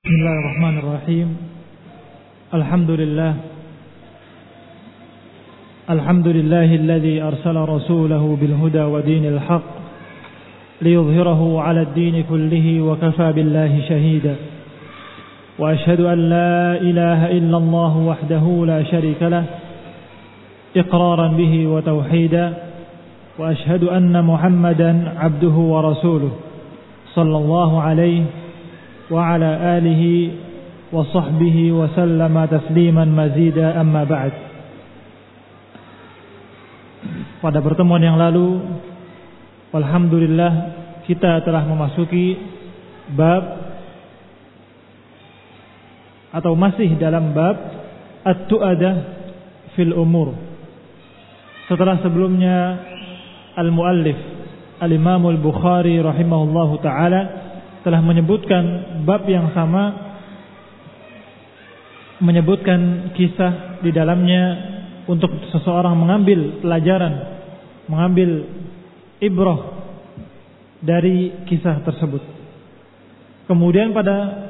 Bismillahirrahmanirrahim. Alhamdulillahilladzi arsala rasulahu bil huda wa dinil haqq liyudhhirahu 'ala ad-din kullihi wa kafaa billahi shahida. Wa ashhadu an la ilaha illallah wahdahu la sharika lah iqraran bihi wa tauhida. Wa ashhadu anna Muhammadan 'abduhu wa rasuluhu sallallahu alaihi wa ala alihi wa sahbihi wa sallama tasliman mazida, amma ba'd. Pada pertemuan yang lalu, alhamdulillah, kita telah memasuki bab atau masih dalam bab at-tu'adah fil umur. Setelah sebelumnya al-muallif al-Imam al-Bukhari rahimahullahu ta'ala telah menyebutkan bab yang sama, menyebutkan kisah di dalamnya untuk seseorang mengambil pelajaran, mengambil ibrah dari kisah tersebut. Kemudian pada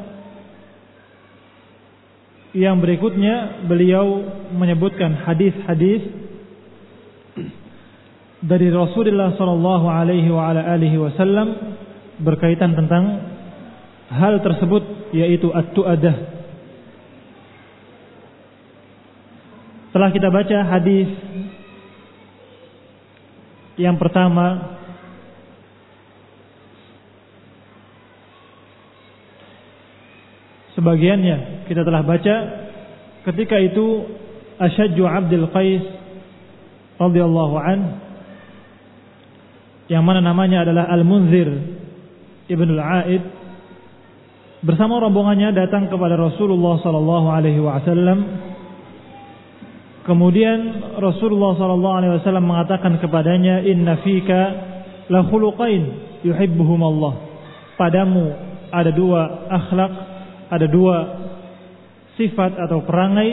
yang berikutnya beliau menyebutkan hadis-hadis dari Rasulullah sallallahu alaihi wasallam berkaitan tentang hal tersebut, yaitu at-tu'adah. Setelah kita baca hadis yang pertama, sebagiannya kita telah baca. Ketika itu Asyajju Abdul Qais radhiyallahu anhu, yang mana namanya adalah Al-Munzir Ibn al-A'id, bersama rombongannya datang kepada Rasulullah sallallahu alaihi wasallam. Kemudian Rasulullah sallallahu alaihi wasallam mengatakan kepadanya, "Inna fika la khuluqain yuhibbuhum Allah." Padamu ada dua akhlak, ada dua sifat atau perangai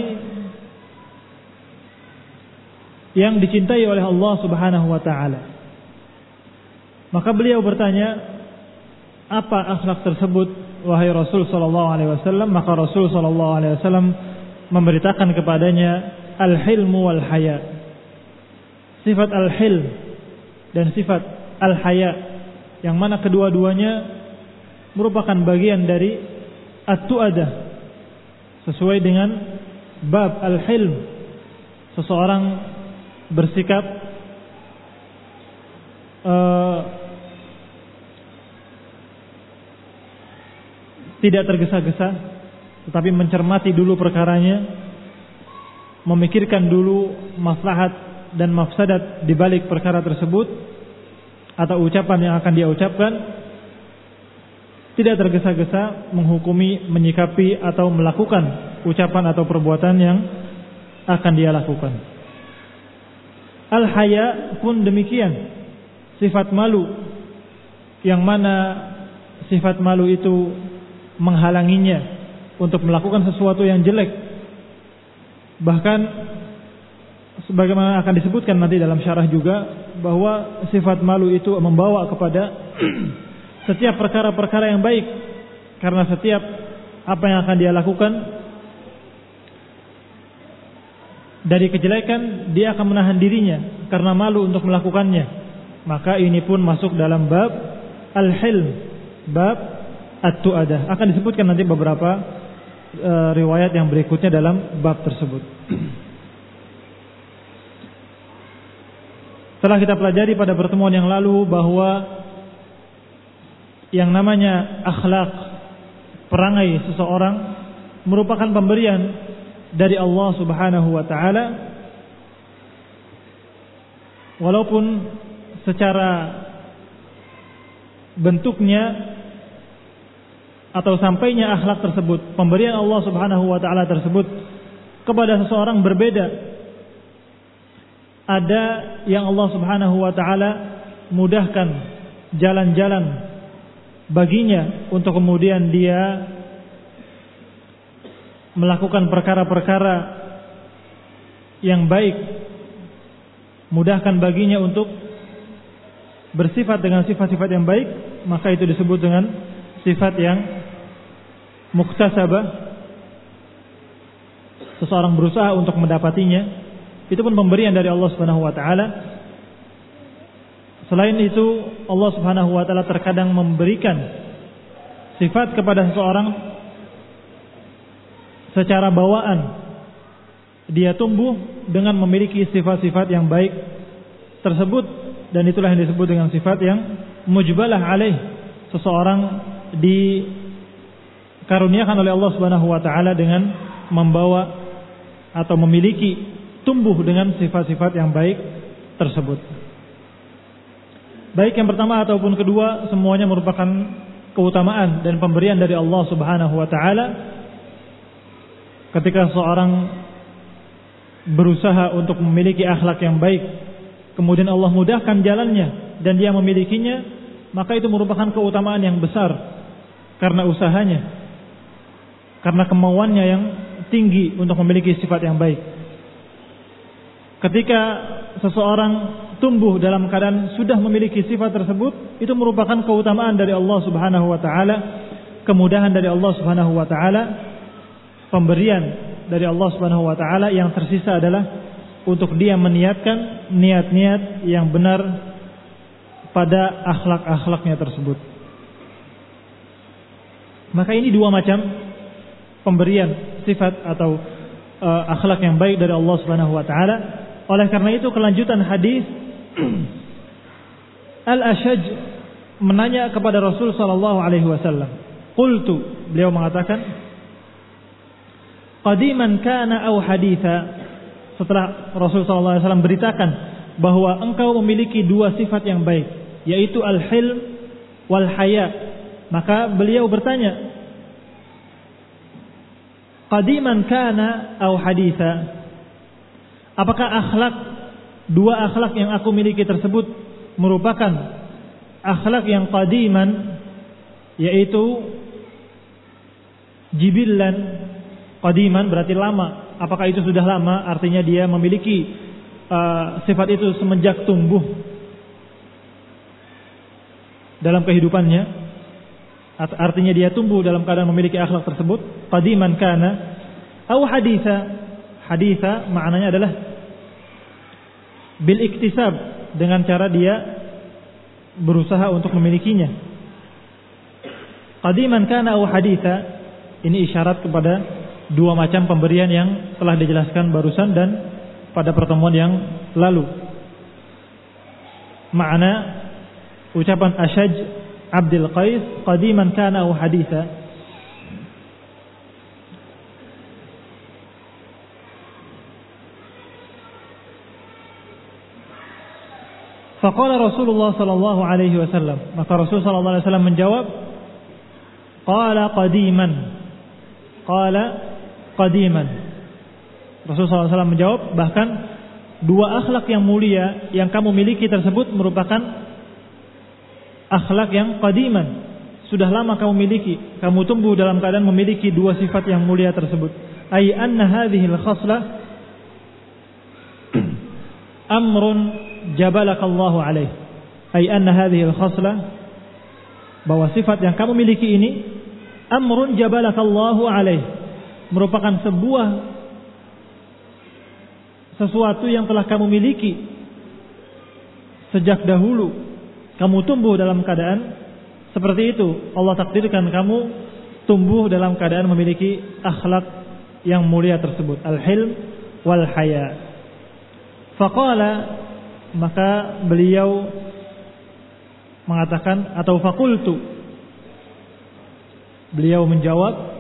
yang dicintai oleh Allah Subhanahu wa taala. Maka beliau bertanya, apa akhlak tersebut, wahai Rasul sallallahu alaihi wasallam? Maka Rasul sallallahu alaihi wasallam memberitakan kepadanya al-hilmu wal haya. Sifat al-hilm dan sifat al-haya, yang mana kedua-duanya merupakan bagian dari at-tu'adah. Sesuai dengan bab al-hilm, seseorang bersikap tidak tergesa-gesa, tetapi mencermati dulu perkaranya, memikirkan dulu maslahat dan mafsadat di balik perkara tersebut atau ucapan yang akan dia ucapkan. Tidak tergesa-gesa menghukumi, menyikapi atau melakukan ucapan atau perbuatan yang akan dia lakukan. Al-haya pun demikian, sifat malu, yang mana sifat malu itu menghalanginya untuk melakukan sesuatu yang jelek. Bahkan sebagaimana akan disebutkan nanti dalam syarah juga, bahwa sifat malu itu membawa kepada setiap perkara-perkara yang baik, karena setiap apa yang akan dia lakukan dari kejelekan, dia akan menahan dirinya karena malu untuk melakukannya. Maka ini pun masuk dalam bab al-hilm, bab at-tu'adah. Akan disebutkan nanti beberapa riwayat yang berikutnya dalam bab tersebut. Setelah kita pelajari pada pertemuan yang lalu bahwa yang namanya akhlak, perangai seseorang, merupakan pemberian dari Allah Subhanahu wa taala, walaupun secara bentuknya atau sampainya akhlak tersebut, pemberian Allah Subhanahu wa taala tersebut kepada seseorang berbeda. Ada yang Allah Subhanahu wa taala mudahkan jalan-jalan baginya untuk kemudian dia melakukan perkara-perkara yang baik, mudahkan baginya untuk bersifat dengan sifat-sifat yang baik, maka itu disebut dengan sifat yang muktasabah, seseorang berusaha untuk mendapatinya, itu pun pemberian dari Allah Subhanahu wa taala. Selain itu, Allah Subhanahu wa taala terkadang memberikan sifat kepada seseorang secara bawaan. Dia tumbuh dengan memiliki sifat-sifat yang baik tersebut, dan itulah yang disebut dengan sifat yang mujbalah alaih. Seseorang dikaruniakan oleh Allah Subhanahu wa taala dengan membawa atau memiliki, tumbuh dengan sifat-sifat yang baik tersebut. Baik yang pertama ataupun kedua, semuanya merupakan keutamaan dan pemberian dari Allah Subhanahu wa taala. Ketika seorang berusaha untuk memiliki akhlak yang baik, kemudian Allah mudahkan jalannya dan dia memilikinya, maka itu merupakan keutamaan yang besar karena usahanya, karena kemauannya yang tinggi untuk memiliki sifat yang baik. Ketika seseorang tumbuh dalam keadaan sudah memiliki sifat tersebut, itu merupakan keutamaan dari Allah Subhanahu wa taala, kemudahan dari Allah Subhanahu wa taala, pemberian dari Allah Subhanahu wa taala. Yang tersisa adalah untuk dia meniatkan niat-niat yang benar pada akhlak-akhlaknya tersebut. Maka ini dua macam pemberian sifat atau akhlak yang baik dari Allah Subhanahu wa taala. Oleh karena itu, kelanjutan hadis, Al-Ashaj menanya kepada Rasul sallallahu alaihi wasallam. Qultu, beliau mengatakan, qadiman kana aw haditha. Setelah Rasul sallallahu alaihi wasallam beritakan bahwa engkau memiliki dua sifat yang baik, yaitu al-hilm wal haya, maka beliau bertanya, qadiman kana aw haditha, apakah dua akhlak yang aku miliki tersebut merupakan akhlak yang qadiman, yaitu jibillan. Qadiman berarti lama. Apakah itu sudah lama? Artinya dia memiliki sifat itu semenjak tumbuh dalam kehidupannya. Artinya dia tumbuh dalam keadaan memiliki akhlak tersebut. Qadiman kana au haditha. Haditha maknanya adalah bil iktisab, dengan cara dia berusaha untuk memilikinya. Qadiman kana au haditha, ini isyarat kepada dua macam pemberian yang telah dijelaskan barusan dan pada pertemuan yang lalu. Makna ucapan Ashaj Abdul Qais, qadiman kana aw haditha, faqala Rasulullah sallallahu alaihi wasallam, maka Rasul sallallahu alaihi wasallam menjawab, qala qadiman, qala qadiman. Rasulullah SAW menjawab, bahkan dua akhlak yang mulia yang kamu miliki tersebut merupakan akhlak yang qadiman, sudah lama kamu miliki, kamu tumbuh dalam keadaan memiliki dua sifat yang mulia tersebut. Ay anna hadhihi al-khaslah amrun jabalakallahu alaih. Ay anna hadhihi al-khaslah, bahwa sifat yang kamu miliki ini amrun jabalakallahu alaih, merupakan sesuatu yang telah kamu miliki sejak dahulu. Kamu tumbuh dalam keadaan seperti itu. Allah takdirkan kamu tumbuh dalam keadaan memiliki akhlak yang mulia tersebut, al-hilm wal haya. Faqala, maka beliau mengatakan, atau faqultu, beliau menjawab,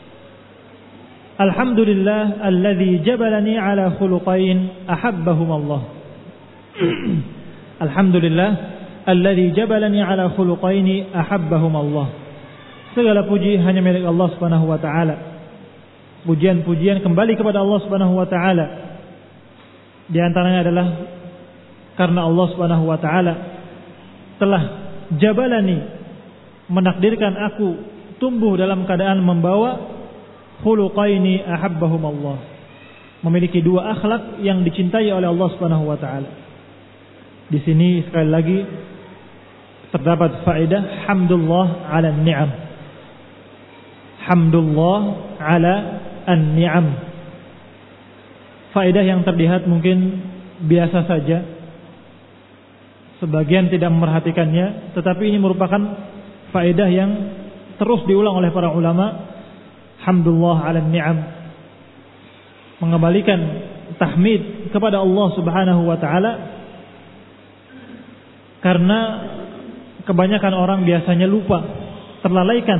alhamdulillah alladzi jabalani ala khuluqain ahabbahum Allah. Alhamdulillah alladzi jabalani ala khuluqain ahabbahum Allah. Segala puji hanya milik Allah Subhanahu wa taala. Pujian-pujian kembali kepada Allah Subhanahu wa taala. Di antaranya adalah karena Allah Subhanahu wa taala telah jabalani, menakdirkan aku tumbuh dalam keadaan membawa khuluqaini ahabbahum Allah, memiliki dua akhlak yang dicintai oleh Allah Subhanahu wa taala. Di sini sekali lagi terdapat faedah hamdulillah ala ni'am. hamdulillah ala an-ni'am. Faedah yang terlihat mungkin biasa saja, sebagian tidak memerhatikannya, tetapi ini merupakan faedah yang terus diulang oleh para ulama. Hamdulillah ala an-ni'am, mengembalikan tahmid kepada Allah Subhanahu wa taala, karena kebanyakan orang biasanya lupa, terlalaikan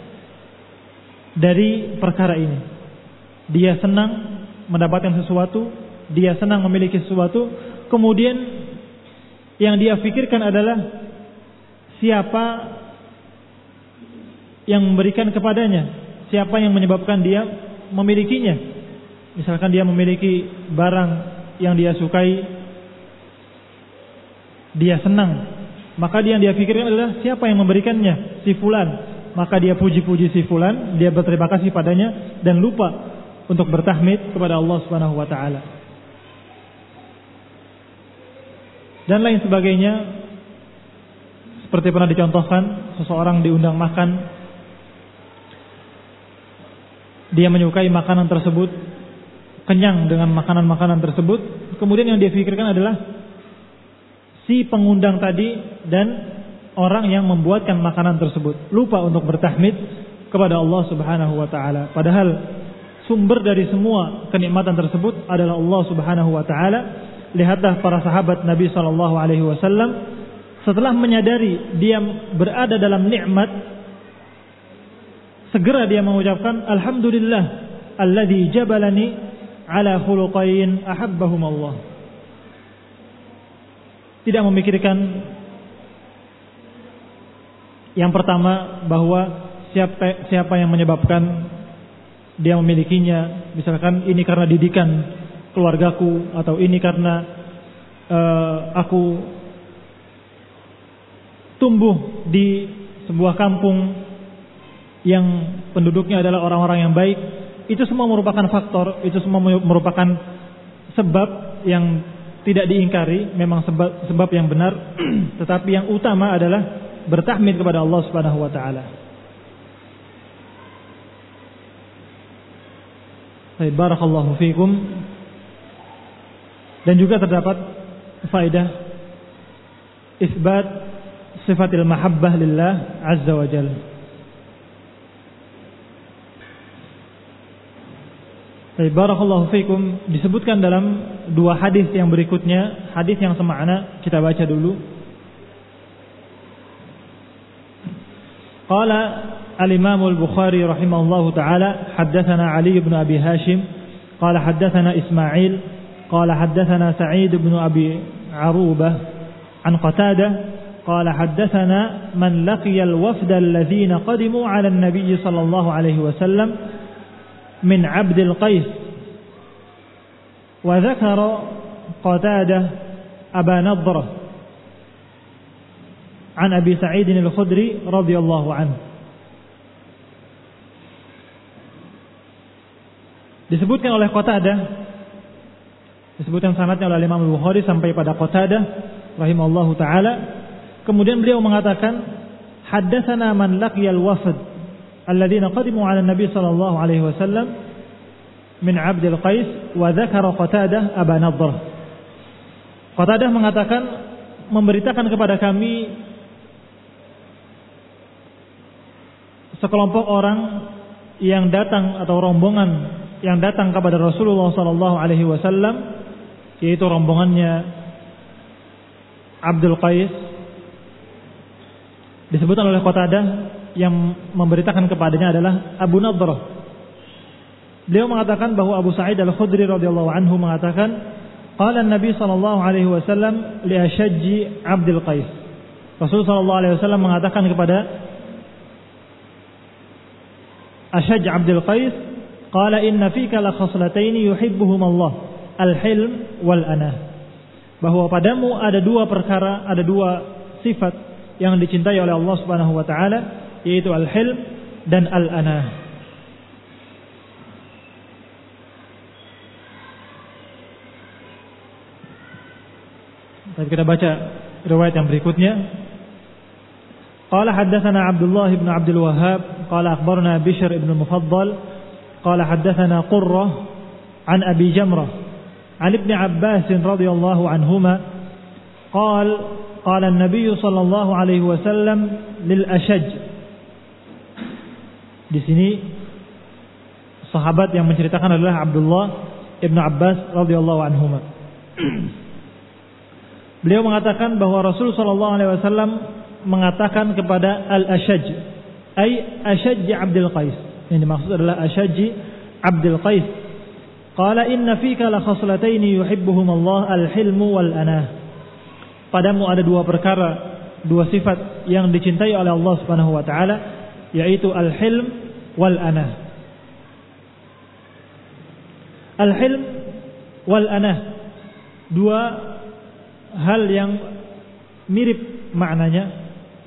dari perkara ini. Dia senang mendapatkan sesuatu, dia senang memiliki sesuatu, kemudian yang dia pikirkan adalah siapa yang memberikan kepadanya, siapa yang menyebabkan dia memilikinya. Misalkan dia memiliki barang yang dia sukai, dia senang, maka yang dia pikirkan adalah siapa yang memberikannya, si fulan. Maka dia puji-puji si fulan, dia berterima kasih padanya dan lupa untuk bertahmid kepada Allah Subhanahu wa taala. Dan lain sebagainya, seperti pernah dicontohkan, seseorang diundang makan, dia menyukai makanan tersebut, kenyang dengan makanan-makanan tersebut, kemudian yang dia pikirkan adalah si pengundang tadi dan orang yang membuatkan makanan tersebut, lupa untuk bertahmid kepada Allah Subhanahu wa taala. Padahal sumber dari semua kenikmatan tersebut adalah Allah Subhanahu wa taala. Lihatlah para sahabat Nabi sallallahu alaihi wasallam, setelah menyadari dia berada dalam nikmat, segera dia mengucapkan alhamdulillah alladzi jabalani ala khuluqain ahabbahum Allah. Tidak memikirkan yang pertama, bahwa siapa yang menyebabkan dia memilikinya. Misalkan ini karena didikan keluargaku, atau ini karena aku tumbuh di sebuah kampung yang penduduknya adalah orang-orang yang baik. Itu semua merupakan faktor, itu semua merupakan sebab yang tidak diingkari, memang sebab yang benar. Tetapi yang utama adalah bertahmid kepada Allah Subhanahu wa taala. Baik, barakallahu fikum. Dan juga terdapat faedah isbat sifatil mahabbah lillah azza wa jalla. Baik, barakallahu fikum. Disebutkan dalam dua hadis yang berikutnya, hadis yang semakna, kita baca dulu. Qala al-Imam al-Bukhari rahimahullahu ta'ala, haddathana Ali ibn Abi Hashim, qala haddathana Ismail, qala haddathana Sa'id ibn Abi Arubah, an Qatadah, qala haddathana man laqiya al-wafda alladhina qadimu ala an-nabiy sallallahu alaihi wasallam min Abd al-Qais, wa dhakara Qatadah Aba Nadrah an Abi Sa'id al-Khudri radhiyallahu anhu. Disebutkan oleh Qatadah, disebutkan sanadnya oleh Imam Al-Bukhari sampai pada Qatadah rahimahullahu taala. Kemudian beliau mengatakan, haddatsana man laqiyal wafd alladziina qadimu 'ala an-nabi sallallahu alaihi wasallam min 'Abd al-Qais, wa dzakara Qatadah Aba Nadrah. Qatadah mengatakan, memberitakan kepada kami sekelompok orang yang datang, atau rombongan yang datang kepada Rasulullah sallallahu alaihi wasallam, yaitu rombongannya Abdul Qais. Disebutkan oleh Qatadah, yang memberitakan kepadanya adalah Abu Nadrah. Beliau mengatakan bahwa Abu Sa'id al-Khudri radhiyallahu anhu mengatakan, qala an-nabi sallallahu alaihi wasallam li Ashajj Abdul Qais. Rasul sallallahu alaihi wasallam mengatakan kepada Ashajj Abdul Qais, qala inna fika la khaslataini yuhibbuhum Allah, al-hilm wal anah. Bahwa padamu ada dua perkara, ada dua sifat yang dicintai oleh Allah Subhanahu wa taala, yaitu al-hilm dan al-anah. Kita baca riwayat yang berikutnya. Qala haddatsana Abdullah ibn Abdul Wahhab qala akhbarana Bishr ibn al-Mufaddal qala haddatsana Qurrah an Abi Jamrah an Ibn Abbas radhiyallahu anhuma qala an-nabiy sallallahu alaihi wasallam lil Ashaj. Di sini sahabat yang menceritakan adalah Abdullah ibn Abbas radhiyallahu anhuma. Beliau mengatakan bahwa Rasul sallallahu alaihi wasallam mengatakan kepada Al-Ashaj, ay Ashaj Abdul Qais. Yang dimaksud adalah Ashaj Abdul Qais. Qala inna fika la khaslatayn yuhibbuhum Allah, al-hilmu wal anah. Padamu ada dua perkara, dua sifat yang dicintai oleh Allah Subhanahu wa taala, yaitu al-hilm wal anah. Al-hilm wal anah, dua hal yang mirip maknanya,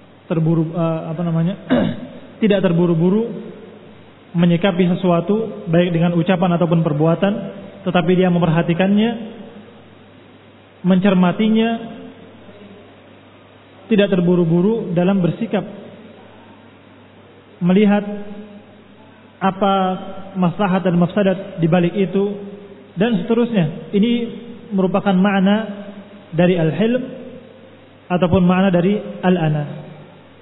tidak terburu-buru menyikapi sesuatu baik dengan ucapan ataupun perbuatan, tetapi dia memperhatikannya, mencermatinya, tidak terburu-buru dalam bersikap, melihat apa maslahat dan mafsadat di balik itu dan seterusnya. Ini merupakan makna dari al-hilm ataupun makna dari al-ana.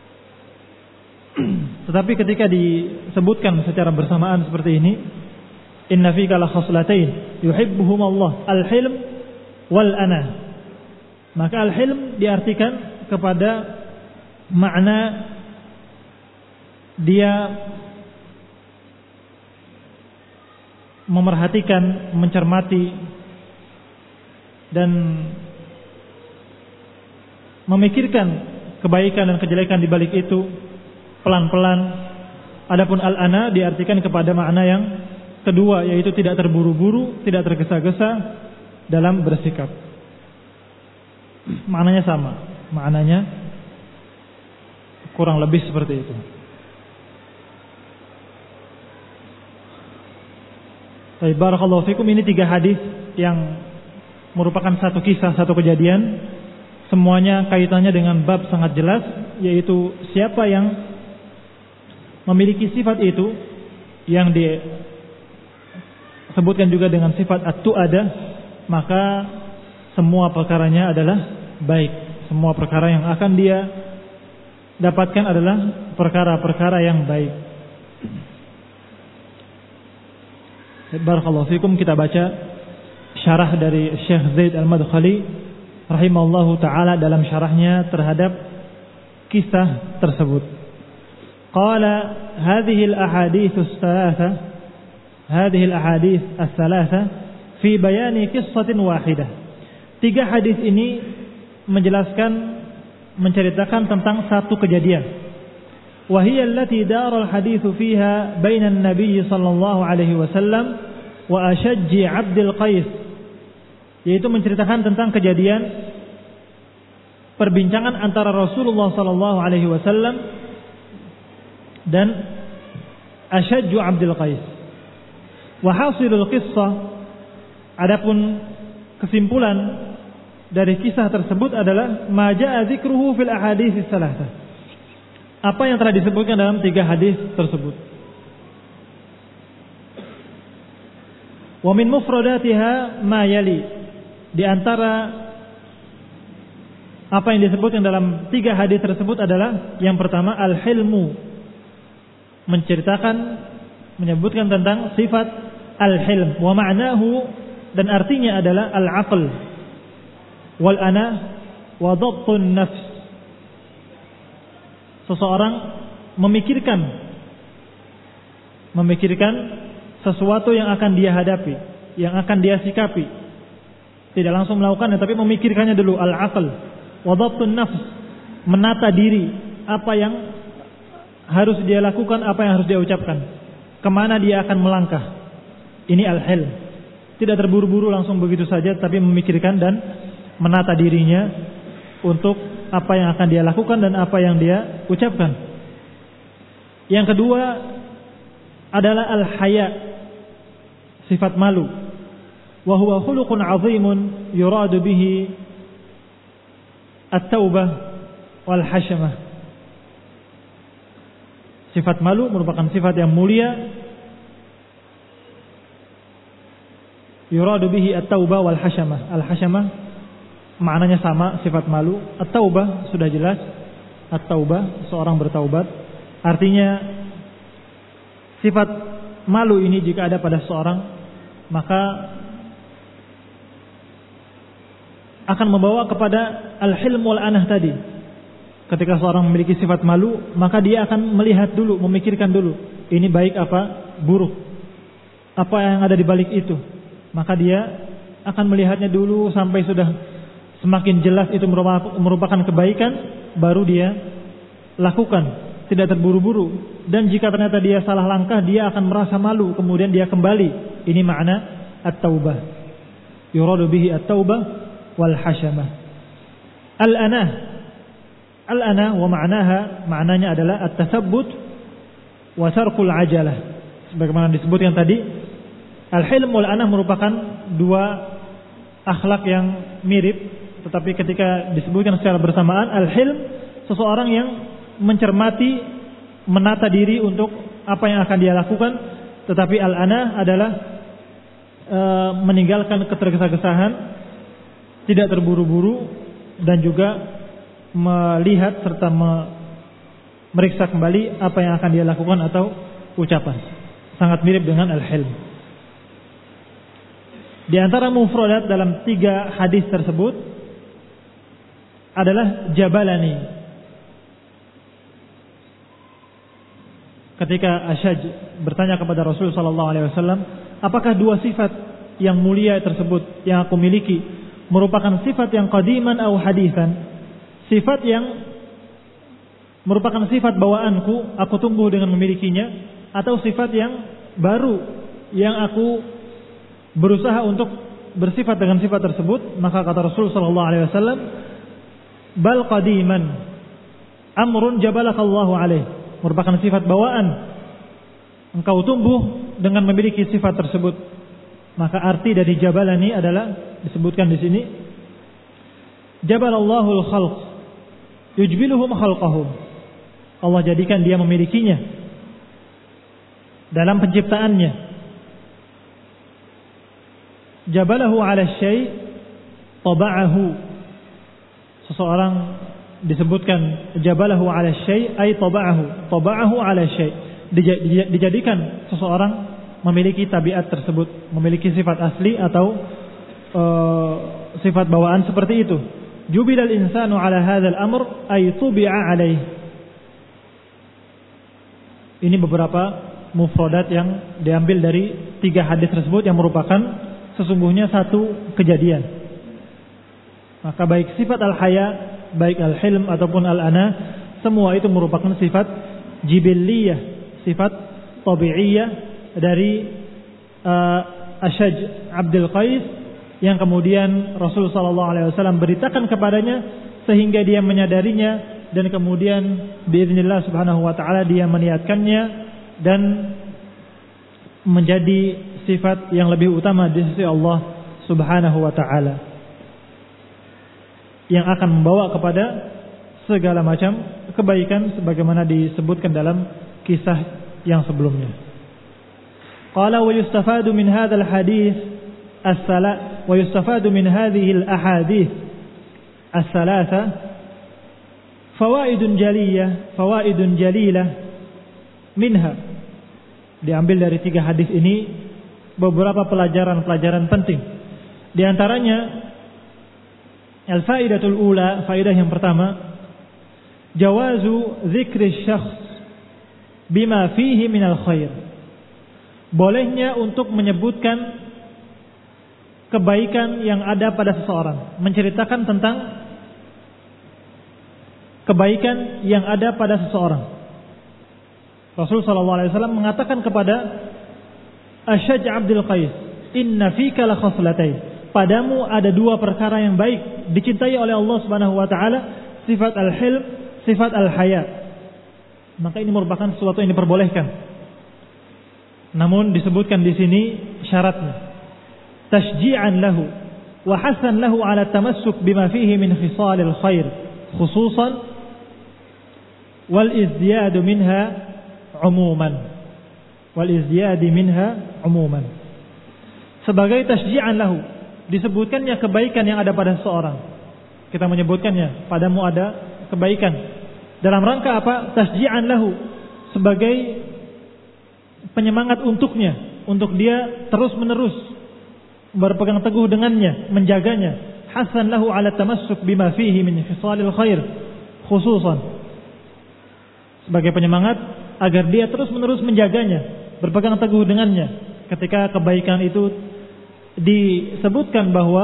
Tetapi ketika disebutkan secara bersamaan seperti ini, inna fika la khaslatain yuhibbuhum Allah, al-hilm wal ana. Maka al-hilm diartikan kepada makna dia memerhatikan, mencermati dan memikirkan kebaikan dan kejelekan di balik itu pelan-pelan. Adapun al-ana diartikan kepada makna yang kedua, yaitu tidak terburu-buru, tidak tergesa-gesa dalam bersikap. Maknanya sama, maknanya kurang lebih seperti itu. Baik, barakallahu fikum. Ini 3 hadis yang merupakan satu kisah, satu kejadian. Semuanya kaitannya dengan bab sangat jelas, yaitu siapa yang memiliki sifat itu yang disebutkan juga dengan sifat at-tu'adah, maka semua perkaranya adalah baik. Semua perkara yang akan dia dapatkan adalah perkara-perkara yang baik. Barakallahu fikum. Kita baca syarah dari Syekh Zaid Al-Madkhali rahimahullahu ta'ala dalam syarahnya terhadap kisah tersebut. Qala hadhihi al-ahadits ats-tsalatsa fi bayani qissatin wahidah. 3 hadis ini menceritakan tentang satu kejadian. Wa hiya allati dara al-hadits fiha baina an-nabiy sallallahu alaihi wasallam wa Ashaj Abdul Qais, yaitu menceritakan tentang kejadian perbincangan antara Rasulullah sallallahu alaihi wasallam dan Ashaj Abdul Qais. Wa hasilul qissah, adapun kesimpulan dari kisah tersebut adalah ma jaa dzikruhu fil ahadits ats-tsalatsa, apa yang telah disebutkan dalam 3 hadis tersebut. Wa min mufradatiha ma yali, di antara apa yang disebutkan dalam 3 hadis tersebut adalah yang pertama al-hilmu, menyebutkan tentang sifat al-hilm, wa ma'nahu, dan artinya adalah al-aql wal ana wa dhabtun nafs. Seseorang memikirkan sesuatu yang akan dia hadapi, yang akan dia sikapi. Tidak langsung melakukannya, tapi memikirkannya dulu. Al-aql wa dhabtun nafs, menata diri, apa yang harus dia lakukan, apa yang harus dia ucapkan, kemana dia akan melangkah. Ini al-hilm. Tidak terburu-buru langsung begitu saja, tapi memikirkan dan menata dirinya untuk apa yang akan dia lakukan dan apa yang dia ucapkan. Yang kedua adalah al-haya, sifat malu. Wa huwa khuluqun 'azimun yuradu bihi at-taubah wal hasyamah. Sifat malu merupakan sifat yang mulia. Yuradu bihi at-taubah wal hasyamah. Al-hasyamah maknanya sama, sifat malu. At-taubah sudah jelas. At-taubah seorang bertaubat. Artinya sifat malu ini jika ada pada seorang, maka akan membawa kepada al-hilm wal anah tadi. Ketika seorang memiliki sifat malu, maka dia akan melihat dulu, memikirkan dulu, ini baik apa buruk, apa yang ada di balik itu. Maka dia akan melihatnya dulu sampai sudah semakin jelas itu merupakan kebaikan, baru dia lakukan, tidak terburu-buru. Dan jika ternyata dia salah langkah, dia akan merasa malu, kemudian dia kembali. Ini makna at-taubah. Yuradu bihi at-taubah wal hasyamah. Al-anah wa ma'naha, maknanya adalah at-tathabbut wa tarkul ajalah. Sebagaimana disebutkan tadi, al-hilm wal anah merupakan dua akhlak yang mirip, tetapi ketika disebutkan secara bersamaan, al-hilm seseorang yang mencermati, menata diri untuk apa yang akan dia lakukan, tetapi al-anah adalah meninggalkan ketergesa-gesahan, tidak terburu-buru, dan juga melihat serta meriksa kembali apa yang akan dia lakukan atau ucapan. Sangat mirip dengan al-hilm. Di antara mufradat dalam 3 hadis tersebut adalah jabalani. Ketika Asyaj bertanya kepada Rasul sallallahu alaihi wasallam, apakah 2 sifat yang mulia tersebut yang aku miliki merupakan sifat yang qadiman atau hadithan? Sifat yang merupakan sifat bawaanku, aku tumbuh dengan memilikinya, atau sifat yang baru yang aku berusaha untuk bersifat dengan sifat tersebut? Maka kata Rasul sallallahu alaihi wasallam, bal qadiman amrun jabalakallahu alaih, merupakan sifat bawaan, engkau tumbuh dengan memiliki sifat tersebut. Maka arti dari jabalani adalah disebutkan di sini, jabalallahul khalq yujbiluhum khalqahum. Allah jadikan dia memilikinya dalam penciptaannya. Jabalahu ala syai' taba'ahu. Seseorang disebutkan jabalahu ala syai' ay taba'ahu. Taba'ahu ala syai'. Dijadikan seseorang memiliki tabiat tersebut, memiliki sifat asli atau sifat bawaan seperti itu. Jubilal insanu ala hadzal amr ay tubi'a alaih. Ini beberapa mufradat yang diambil dari 3 hadis tersebut yang merupakan sesungguhnya satu kejadian. Maka baik sifat al-haya, baik al-hilm ataupun al-ana, semua itu merupakan sifat jibilliyah, sifat tabi'iyah dari Asyaj Abdul Qais, yang kemudian Rasul sallallahu alaihi wasallam beritakan kepadanya sehingga dia menyadarinya, dan kemudian biiznillah subhanahu wa taala dia meniatkannya dan menjadi sifat yang lebih utama di sisi Allah subhanahu wa taala, yang akan membawa kepada segala macam kebaikan sebagaimana disebutkan dalam kisah yang sebelumnya. Qala wa yustafadu min hadzal hadits ويستفاد من هذه الأحاديث الثلاثة فوائد جليلة منها. Diambil dari 3 hadis ini beberapa pelajaran penting. Di antaranya al-faidatul ula, faidah yang pertama, jawazu dzikri syakhs bima fihi minal khair. Bolehnya untuk menyebutkan kebaikan yang ada pada seseorang, menceritakan tentang kebaikan yang ada pada seseorang. Rasul sallallahu alaihi wasallam mengatakan kepada Asyaj Abdul Qais, inna fika la khaslatain, padamu ada 2 perkara yang baik, dicintai oleh Allah Subhanahu wa taala, sifat al-hilm, sifat al-haya. Maka ini merupakan sesuatu yang diperbolehkan. Namun disebutkan di sini syaratnya, tashji'an lahu wa hasan lahu ala tamassuk bima fihi min khisalil khair, khususan wal izdiyadu minha umuman wal izdiyadi minha umuman. Sebagai tasji'an lahu, disebutkannya kebaikan yang ada pada seseorang. Kita menyebutkannya, padamu ada kebaikan. Dalam rangka apa? Tasji'an lahu, sebagai penyemangat untuknya, untuk dia terus-menerus berpegang teguh dengannya, menjaganya. Hasan lahu ala tamassuk bima fihi min khisalil khair khususan, sebagai penyemangat agar dia terus-menerus menjaganya, berpegang teguh dengannya. Ketika kebaikan itu disebutkan bahwa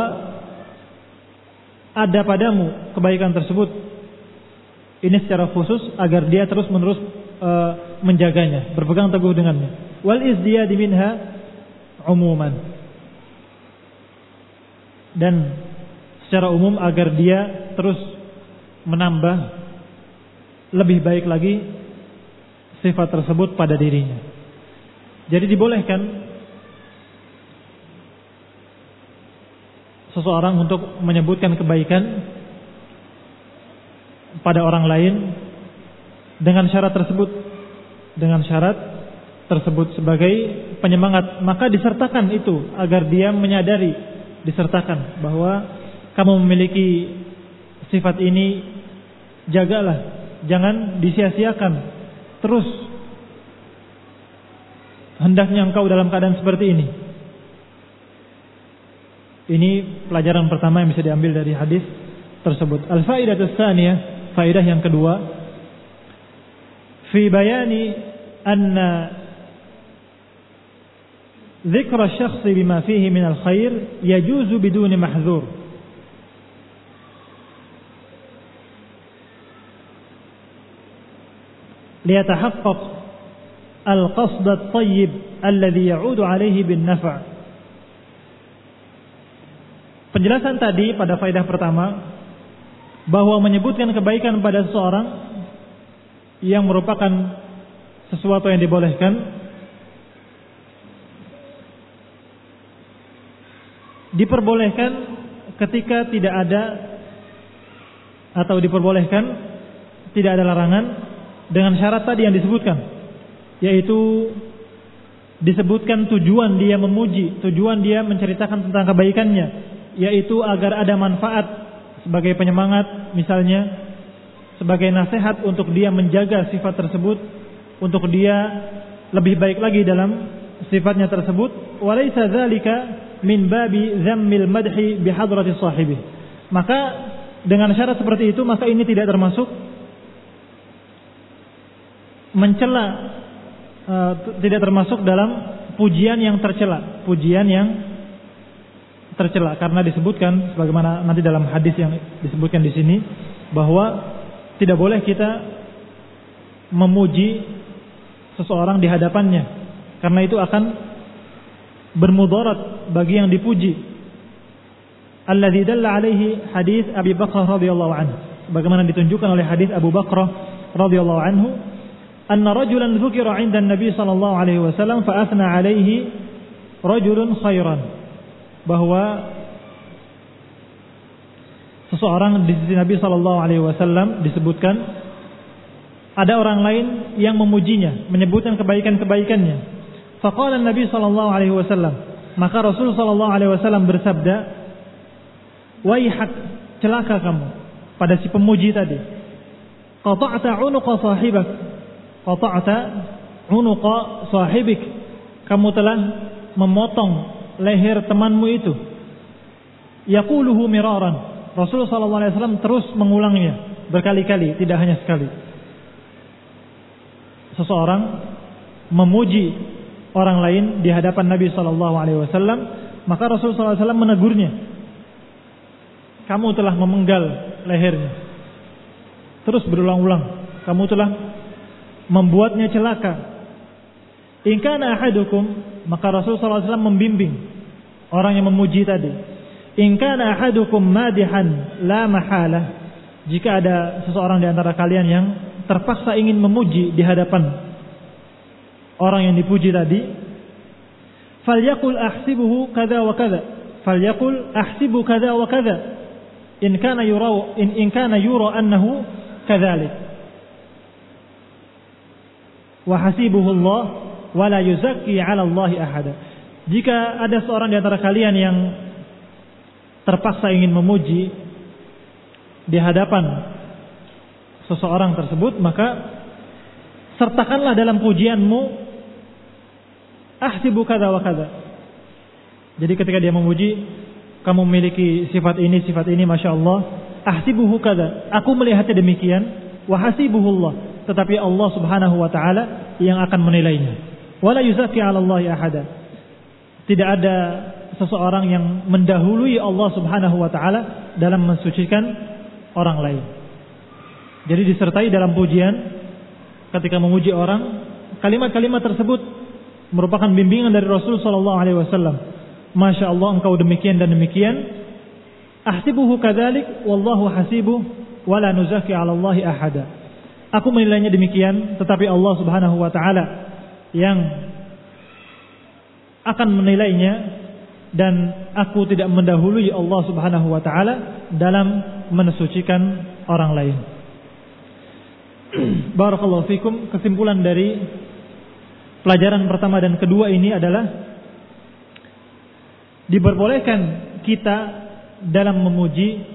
ada padamu kebaikan tersebut, ini secara khusus agar dia terus-menerus menjaganya, berpegang teguh dengannya. Wal izdiyadi minha umuman, dan secara umum agar dia terus menambah lebih baik lagi sifat tersebut pada dirinya. Jadi dibolehkan seseorang untuk menyebutkan kebaikan pada orang lain dengan syarat tersebut sebagai penyemangat. Maka disertakan itu agar dia menyadari, disertakan bahwa kamu memiliki sifat ini, jagalah, jangan disia-siakan. Terus hendaknya engkau dalam keadaan seperti ini. Ini pelajaran pertama yang bisa diambil dari hadis tersebut. Al-faidatus tsaniyah, faedah yang kedua, fi bayani anna dzikra asy-syakhsi bima fihi min al-khair yajuzu biduni mahdzur. ليتحقق القصد الطيب الذي يعود عليه بالنفع. Penjelasan tadi pada faedah pertama bahwa menyebutkan kebaikan pada seseorang yang merupakan sesuatu yang dibolehkan, diperbolehkan ketika tidak ada, atau diperbolehkan tidak ada larangan, dengan syarat tadi yang disebutkan, yaitu disebutkan tujuan dia memuji, tujuan dia menceritakan tentang kebaikannya, yaitu agar ada manfaat sebagai penyemangat, misalnya sebagai nasihat untuk dia menjaga sifat tersebut, untuk dia lebih baik lagi dalam sifatnya tersebut. Walaysa dzalika min babi dzammil madhi bihadrati sahibi. Maka dengan syarat seperti itu, maka ini tidak termasuk mencela, tidak termasuk dalam pujian yang tercela, karena disebutkan sebagaimana nanti dalam hadis yang disebutkan di sini bahwa tidak boleh kita memuji seseorang di hadapannya, karena itu akan bermudarat bagi yang dipuji. Alladzi dalla alaihi hadis Abi Bakrah radhiyallahu anhu, bagaimana ditunjukkan oleh hadis Abu Bakrah radhiyallahu anhu, anna rajulan dzukira 'inda an-nabi sallallahu alaihi wasallam fa athna 'alaihi rajulun khairan, bahwa seseorang di sisi Nabi sallallahu alaihi wasallam disebutkan ada orang lain yang memujinya, menyebutkan kebaikan-kebaikannya. Faqala an-nabi sallallahu alaihi wasallam, maka Rasul sallallahu alaihi wasallam bersabda, waihak, celaka kamu pada si pemuji tadi. Qata'ta 'unuqa sahibak, qata'ta 'unuqa sahibik, kamu telah memotong leher temanmu itu. Yaquluhu miraran, Rasulullah SAW terus mengulangnya berkali-kali, tidak hanya sekali. Seseorang memuji orang lain di hadapan Nabi SAW, maka Rasulullah SAW menegurnya, kamu telah memenggal lehernya. Terus berulang-ulang, kamu telah membuatnya celaka. In kana ahadukum, maka Rasulullah SAW membimbing orang yang memuji tadi. In kana ahadukum madihan la mahala, jika ada seseorang di antara kalian yang terpaksa ingin memuji di hadapan orang yang dipuji tadi, falyaqul ahsibuhu kadza wa kadza, falyaqul ahsibu kadza wa kadza, in kana yura annahu kadzalik. wa hasibuhullah wa la yuzakki 'ala Allahi ahada. Jika ada seorang di antara kalian yang terpaksa ingin memuji di hadapan seseorang tersebut, maka sertakanlah dalam pujianmu ahsibu kadza wa kadza. Jadi ketika dia memuji, kamu memiliki sifat ini, masya Allah, ahsibuhu kadza, aku melihatnya demikian, wa hasibuhullah, tetapi Allah Subhanahu wa taala yang akan menilainya. Wala yuzakki 'ala Allahi ahada. Tidak ada seseorang yang mendahului Allah Subhanahu wa taala dalam mensucikan orang lain. Jadi disertai dalam pujian ketika memuji orang, kalimat-kalimat tersebut merupakan bimbingan dari Rasul sallallahu alaihi wasallam. Masya Allah, engkau demikian dan demikian. Ahsibuhu kadzalik wallahu hasibuh wala nuzakki 'ala Allahi ahada. Aku menilainya demikian, tetapi Allah Subhanahu wa taala yang akan menilainya, dan aku tidak mendahului Allah Subhanahu wa taala dalam mensucikan orang lain. Barakallahu fikum. Kesimpulan dari pelajaran pertama dan kedua ini adalah diperbolehkan kita dalam memuji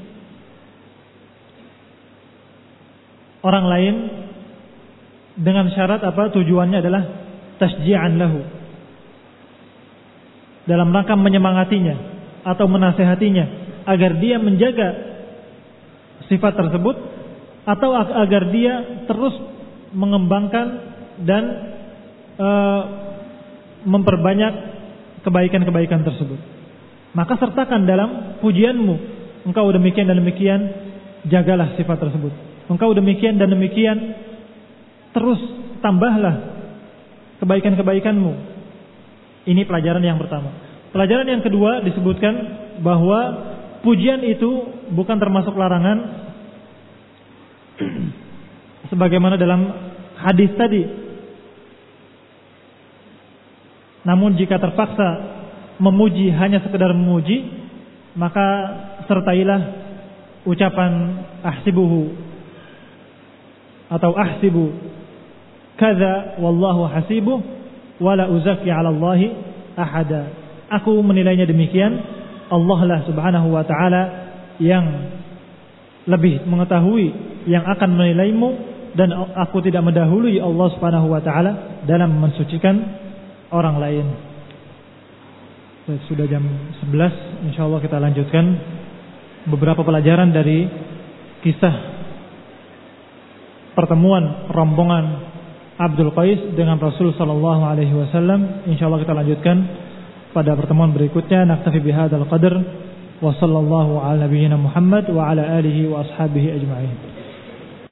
orang lain dengan syarat apa? Tujuannya adalah tasji'an lahu, dalam rangka menyemangatinya atau menasehatinya agar dia menjaga sifat tersebut, atau agar dia terus mengembangkan dan memperbanyak kebaikan-kebaikan tersebut. Maka sertakan dalam pujianmu, engkau demikian dan demikian, jagalah sifat tersebut. Engkau demikian dan demikian, terus tambahlah kebaikan-kebaikanmu. Ini pelajaran yang pertama. Pelajaran yang kedua disebutkan bahwa pujian itu bukan termasuk larangan, sebagaimana dalam hadis tadi. Namun jika terpaksa memuji hanya sekedar memuji, maka sertailah ucapan ahsibuhu atau ahsibu kadza wallahu hasibuh wala uzakki 'ala Allahi ahada. Aku menilainya demikian, Allah lah Subhanahu wa taala yang lebih mengetahui yang akan menilaimu, dan aku tidak mendahului Allah Subhanahu wa taala dalam mensucikan orang lain. Sudah jam 11, insyaallah kita lanjutkan beberapa pelajaran dari kisah pertemuan rombongan Abdul Qais dengan Rasul sallallahu alaihi wasallam. Insyaallah kita lanjutkan pada pertemuan berikutnya. Naktafi bihadzal qadar wa sallallahu ala nabiyyina Muhammad wa ala alihi wa ashabihi ajma'in.